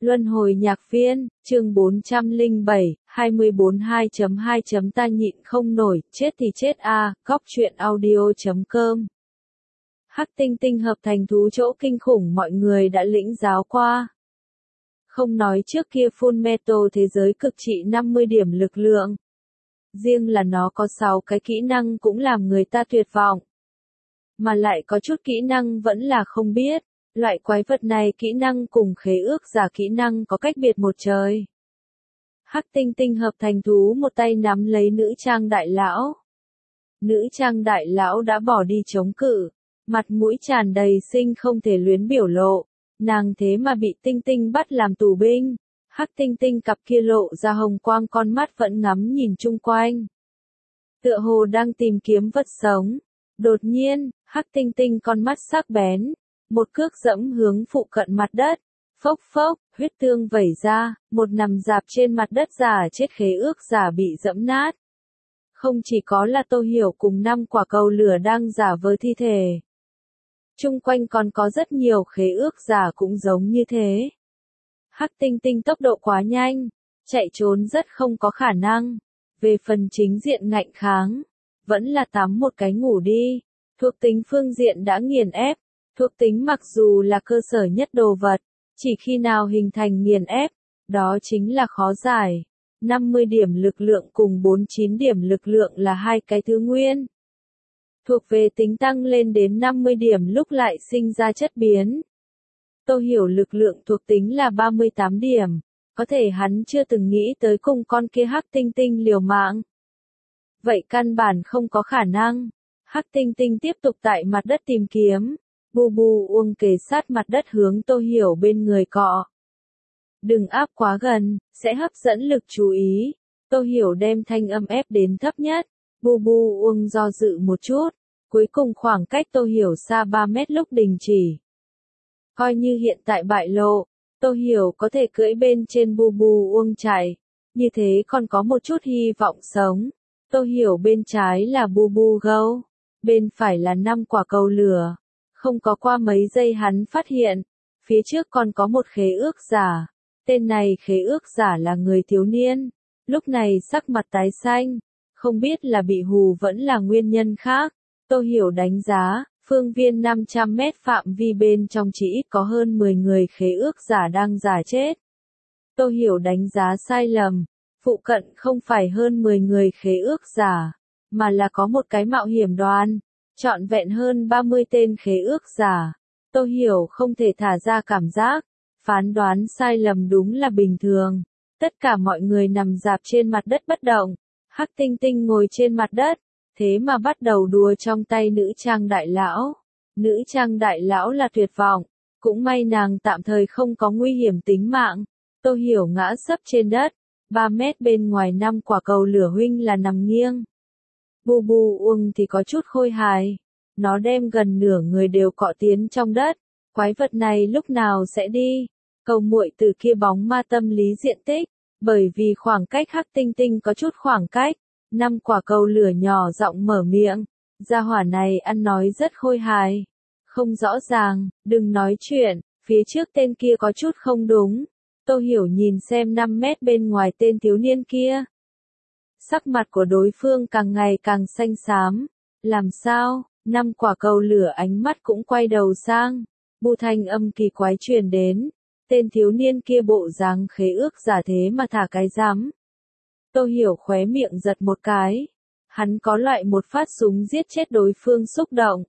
Luân hồi nhạc viên, chương 407, 24 2.2. Ta nhịn không nổi, chết thì chết a, góc truyện audio.com. Hắc tinh tinh hợp thành thú chỗ kinh khủng mọi người đã lĩnh giáo qua. Không nói trước kia Full Metal thế giới cực trị 50 điểm lực lượng. Riêng là nó có 6 cái kỹ năng cũng làm người ta tuyệt vọng. Mà lại có chút kỹ năng vẫn là không biết. Loại quái vật này kỹ năng cùng khế ước giả kỹ năng có cách biệt một trời. Hắc tinh tinh hợp thành thú một tay nắm lấy nữ trang đại lão. Nữ trang đại lão đã bỏ đi chống cự, mặt mũi tràn đầy sinh không thể luyến biểu lộ, nàng thế mà bị tinh tinh bắt làm tù binh. Hắc tinh tinh cặp kia lộ ra hồng quang con mắt vẫn ngắm nhìn chung quanh. Tựa hồ đang tìm kiếm vật sống. Đột nhiên, hắc tinh tinh con mắt sắc bén. Một cước dẫm hướng phụ cận mặt đất, phốc phốc, huyết tương vẩy ra, một nằm dạp trên mặt đất giả chết khế ước giả bị dẫm nát. Không chỉ có là Tô Hiểu cùng 5 quả cầu lửa đang giả vờ thi thể. Chung quanh còn có rất nhiều khế ước giả cũng giống như thế. Hắc tinh tinh tốc độ quá nhanh, chạy trốn rất không có khả năng. Về phần chính diện ngạnh kháng, vẫn là tắm một cái ngủ đi. Thuộc tính phương diện đã nghiền ép. Thuộc tính mặc dù là cơ sở nhất đồ vật, chỉ khi nào hình thành nghiền ép, đó chính là khó giải. 50 điểm lực lượng cùng 49 điểm lực lượng là hai cái thứ nguyên. Thuộc về tính tăng lên đến 50 điểm lúc lại sinh ra chất biến. Tô Hiểu lực lượng thuộc tính là 38 điểm, có thể hắn chưa từng nghĩ tới cùng con kia hắc tinh tinh liều mạng. Vậy căn bản không có khả năng. Hắc tinh tinh tiếp tục tại mặt đất tìm kiếm. Bu bu uông kề sát mặt đất hướng Tô Hiểu bên người cọ. Đừng áp quá gần, sẽ hấp dẫn lực chú ý. Tô Hiểu đem thanh âm ép đến thấp nhất. Bu bu uông do dự một chút. Cuối cùng khoảng cách Tô Hiểu xa 3 mét lúc đình chỉ. Coi như hiện tại bại lộ, Tô Hiểu có thể cưỡi bên trên bu bu uông chạy. Như thế còn có một chút hy vọng sống. Tô Hiểu bên trái là bu bu gấu. Bên phải là 5 quả cầu lửa. Không có qua mấy giây hắn phát hiện, phía trước còn có một khế ước giả. Tên này khế ước giả là người thiếu niên. Lúc này sắc mặt tái xanh, không biết là bị hù vẫn là nguyên nhân khác. Tô Hiểu đánh giá, phương viên 500 mét phạm vi bên trong chỉ ít có hơn 10 người khế ước giả đang giả chết. Tô Hiểu đánh giá sai lầm, phụ cận không phải hơn 10 người khế ước giả, mà là có một cái mạo hiểm đoàn. Trọn vẹn hơn 30 tên khế ước giả. Tô Hiểu không thể thả ra cảm giác. Phán đoán sai lầm đúng là bình thường. Tất cả mọi người nằm dạp trên mặt đất bất động. Hắc tinh tinh ngồi trên mặt đất. Thế mà bắt đầu đùa trong tay nữ trang đại lão. Nữ trang đại lão là tuyệt vọng. Cũng may nàng tạm thời không có nguy hiểm tính mạng. Tô Hiểu ngã sấp trên đất. 3 mét bên ngoài 5 quả cầu lửa huynh là nằm nghiêng. Bu bu uông thì có chút khôi hài. Nó đem gần nửa người đều cọ tiến trong đất. Quái vật này lúc nào sẽ đi? Cầu muội từ kia bóng ma tâm lý diện tích. Bởi vì khoảng cách hắc tinh tinh có chút khoảng cách. 5 quả cầu lửa nhỏ giọng mở miệng. Gia hỏa này ăn nói rất khôi hài. Không rõ ràng, đừng nói chuyện. Phía trước tên kia có chút không đúng. Tô Hiểu nhìn xem 5 mét bên ngoài tên thiếu niên kia. Sắc mặt của đối phương càng ngày càng xanh xám. Làm sao? 5 quả cầu lửa ánh mắt cũng quay đầu sang. Bu thanh âm kỳ quái truyền đến. Tên thiếu niên kia bộ dáng khế ước giả thế mà thả cái rắm. Tô Hiểu khóe miệng giật một cái. Hắn có loại một phát súng giết chết đối phương xúc động.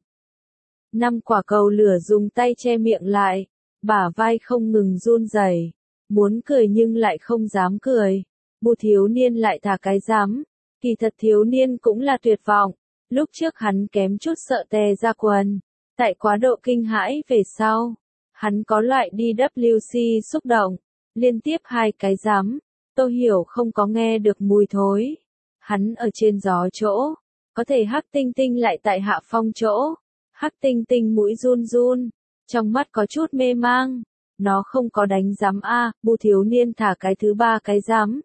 5 quả cầu lửa dùng tay che miệng lại. Bả vai không ngừng run rẩy. Muốn cười nhưng lại không dám cười. Bu thiếu niên lại thả cái rắm. Kỳ thật thiếu niên cũng là tuyệt vọng. Lúc trước hắn kém chút sợ tè ra quần. Tại quá độ kinh hãi về sau. Hắn có loại DWC xúc động. Liên tiếp 2 cái rắm. Tô Hiểu không có nghe được mùi thối. Hắn ở trên gió chỗ. Có thể hắc tinh tinh lại tại hạ phong chỗ. Hắc tinh tinh mũi run run. Trong mắt có chút mê mang. Nó không có đánh rắm a. Bu thiếu niên thả cái thứ 3 cái rắm.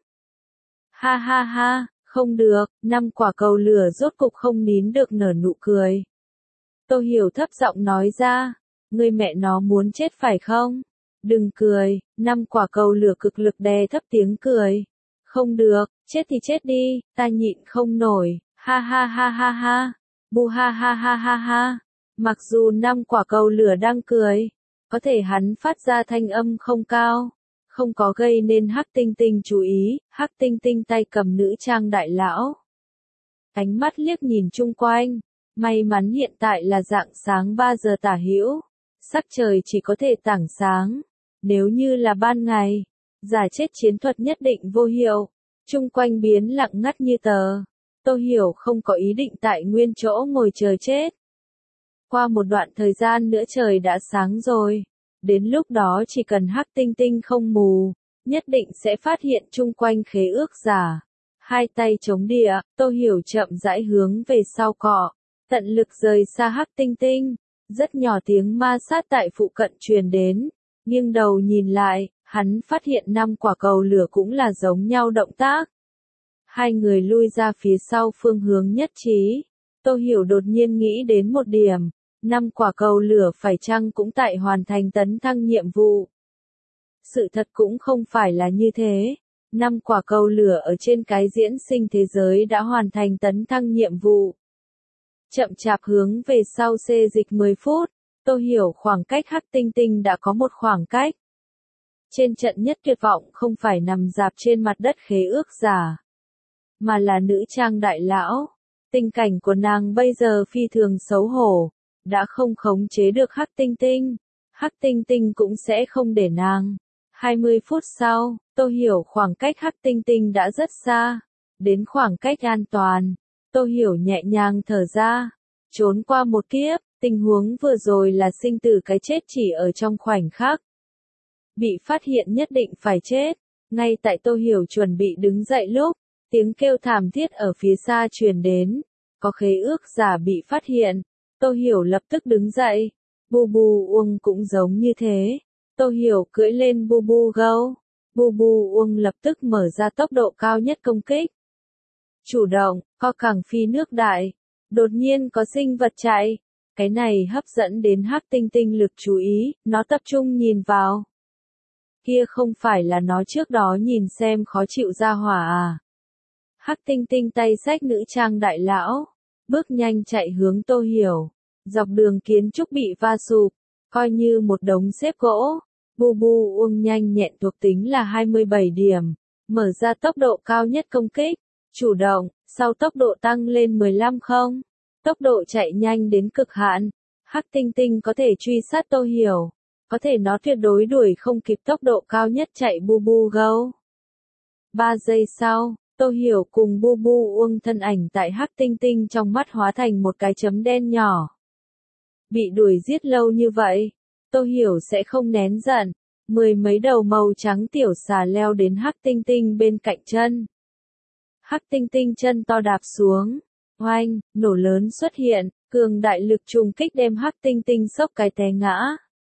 Ha ha ha. Không được, 5 quả cầu lửa rốt cục không nín được nở nụ cười. Tô Hiểu thấp giọng nói ra, ngươi mẹ nó muốn chết phải không? Đừng cười, 5 quả cầu lửa cực lực đè thấp tiếng cười. Không được, chết thì chết đi, ta nhịn không nổi, ha ha ha ha ha, bu ha ha ha ha ha. Mặc dù 5 quả cầu lửa đang cười, có thể hắn phát ra thanh âm không cao, không có gây nên Hắc Tinh Tinh chú ý, Hắc Tinh Tinh tay cầm nữ trang đại lão. Ánh mắt liếc nhìn chung quanh, may mắn hiện tại là rạng sáng 3 giờ tả hữu, sắc trời chỉ có thể tảng sáng, nếu như là ban ngày, giả chết chiến thuật nhất định vô hiệu, chung quanh biến lặng ngắt như tờ. Tô Hiểu không có ý định tại nguyên chỗ ngồi chờ chết. Qua một đoạn thời gian nữa trời đã sáng rồi, đến lúc đó chỉ cần Hắc Tinh Tinh không mù, nhất định sẽ phát hiện chung quanh khế ước giả. Hai tay chống địa, Tô Hiểu chậm rãi hướng về sau cọ, tận lực rời xa Hắc Tinh Tinh. Rất nhỏ tiếng ma sát tại phụ cận truyền đến, nghiêng đầu nhìn lại, hắn phát hiện 5 quả cầu lửa cũng là giống nhau động tác. Hai người lui ra phía sau phương hướng nhất trí. Tô Hiểu đột nhiên nghĩ đến một điểm, 5 quả cầu lửa phải chăng cũng tại hoàn thành tấn thăng nhiệm vụ. Sự thật cũng không phải là như thế. 5 quả cầu lửa ở trên cái diễn sinh thế giới đã hoàn thành tấn thăng nhiệm vụ. Chậm chạp hướng về sau xê dịch 10 phút, Tô Hiểu khoảng cách Hắc Tinh Tinh đã có một khoảng cách. Trên trận nhất tuyệt vọng không phải nằm dạp trên mặt đất khế ước giả, mà là nữ trang đại lão. Tình cảnh của nàng bây giờ phi thường xấu hổ, đã không khống chế được Hắc Tinh Tinh. Hắc Tinh Tinh cũng sẽ không để nàng. 20 phút sau, Tô Hiểu khoảng cách Hắc Tinh Tinh đã rất xa, đến khoảng cách an toàn. Tô Hiểu nhẹ nhàng thở ra, trốn qua một kiếp, tình huống vừa rồi là sinh tử cái chết chỉ ở trong khoảnh khắc. Bị phát hiện nhất định phải chết, ngay tại Tô Hiểu chuẩn bị đứng dậy lúc, tiếng kêu thảm thiết ở phía xa truyền đến, có khế ước giả bị phát hiện. Tô Hiểu lập tức đứng dậy, Bu Bu Uông cũng giống như thế. Tô Hiểu cưỡi lên Bu Bu Gâu, Bu Bu Uông lập tức mở ra tốc độ cao nhất công kích. Chủ động, co cẳng phi nước đại, đột nhiên có sinh vật chạy, cái này hấp dẫn đến Hắc Tinh Tinh lực chú ý, nó tập trung nhìn vào. Kia không phải là nó trước đó nhìn xem khó chịu ra hỏa à. Hắc Tinh Tinh tay xách nữ trang đại lão, bước nhanh chạy hướng Tô Hiểu, dọc đường kiến trúc bị va sụp, coi như một đống xếp gỗ. Bu Bu Uông nhanh nhẹn thuộc tính là 27 điểm, mở ra tốc độ cao nhất công kích, chủ động, sau tốc độ tăng lên 15 không, tốc độ chạy nhanh đến cực hạn. Hắc Tinh Tinh có thể truy sát Tô Hiểu, có thể nó tuyệt đối đuổi không kịp tốc độ cao nhất chạy Bu Bu Gâu. 3 giây sau, Tô Hiểu cùng Bu Bu Uông thân ảnh tại Hắc Tinh Tinh trong mắt hóa thành một cái chấm đen nhỏ. Bị đuổi giết lâu như vậy, Tô Hiểu sẽ không nén giận. 10 mấy đầu màu trắng tiểu xà leo đến Hắc Tinh Tinh bên cạnh chân. Hắc Tinh Tinh chân to đạp xuống, oanh, nổ lớn xuất hiện, cường đại lực trùng kích đem Hắc Tinh Tinh sốc cái té ngã.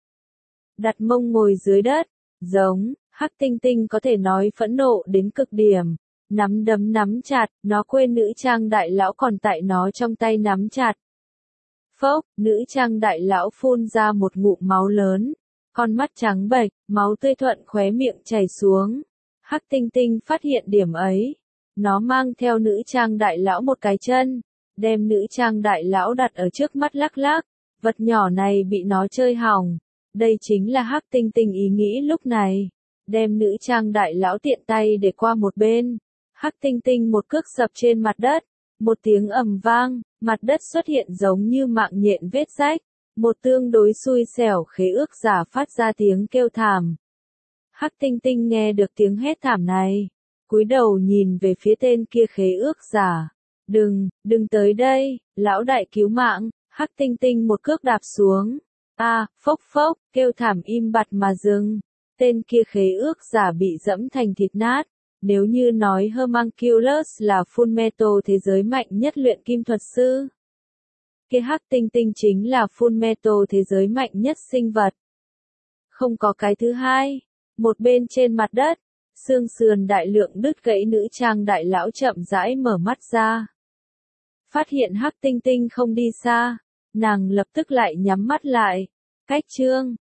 Đặt mông ngồi dưới đất, giống, Hắc Tinh Tinh có thể nói phẫn nộ đến cực điểm, nắm đấm nắm chặt, nó quên nữ trang đại lão còn tại nó trong tay nắm chặt. Phốc, nữ trang đại lão phun ra một ngụm máu lớn, con mắt trắng bệch, máu tươi thuận khóe miệng chảy xuống. Hắc Tinh Tinh phát hiện điểm ấy, nó mang theo nữ trang đại lão một cái chân, đem nữ trang đại lão đặt ở trước mắt lắc lắc, vật nhỏ này bị nó chơi hỏng. Đây chính là Hắc Tinh Tinh ý nghĩ lúc này, đem nữ trang đại lão tiện tay để qua một bên. Hắc Tinh Tinh một cước dập trên mặt đất, một tiếng ầm vang, mặt đất xuất hiện giống như mạng nhện vết rách, một tương đối xui xẻo khế ước giả phát ra tiếng kêu thảm. Hắc Tinh Tinh nghe được tiếng hét thảm này, cúi đầu nhìn về phía tên kia khế ước giả. Đừng tới đây, lão đại cứu mạng. Hắc Tinh Tinh một cước đạp xuống. Phốc phốc, kêu thảm im bặt mà dừng. Tên kia khế ước giả bị dẫm thành thịt nát. Nếu như nói Homunculus là Fullmetal thế giới mạnh nhất luyện kim thuật sư, kia Hắc Tinh Tinh chính là Fullmetal thế giới mạnh nhất sinh vật. Không có cái thứ hai. Một bên trên mặt đất, xương sườn đại lượng đứt gãy nữ trang đại lão chậm rãi mở mắt ra. Phát hiện Hắc Tinh Tinh không đi xa, nàng lập tức lại nhắm mắt lại. Cách chương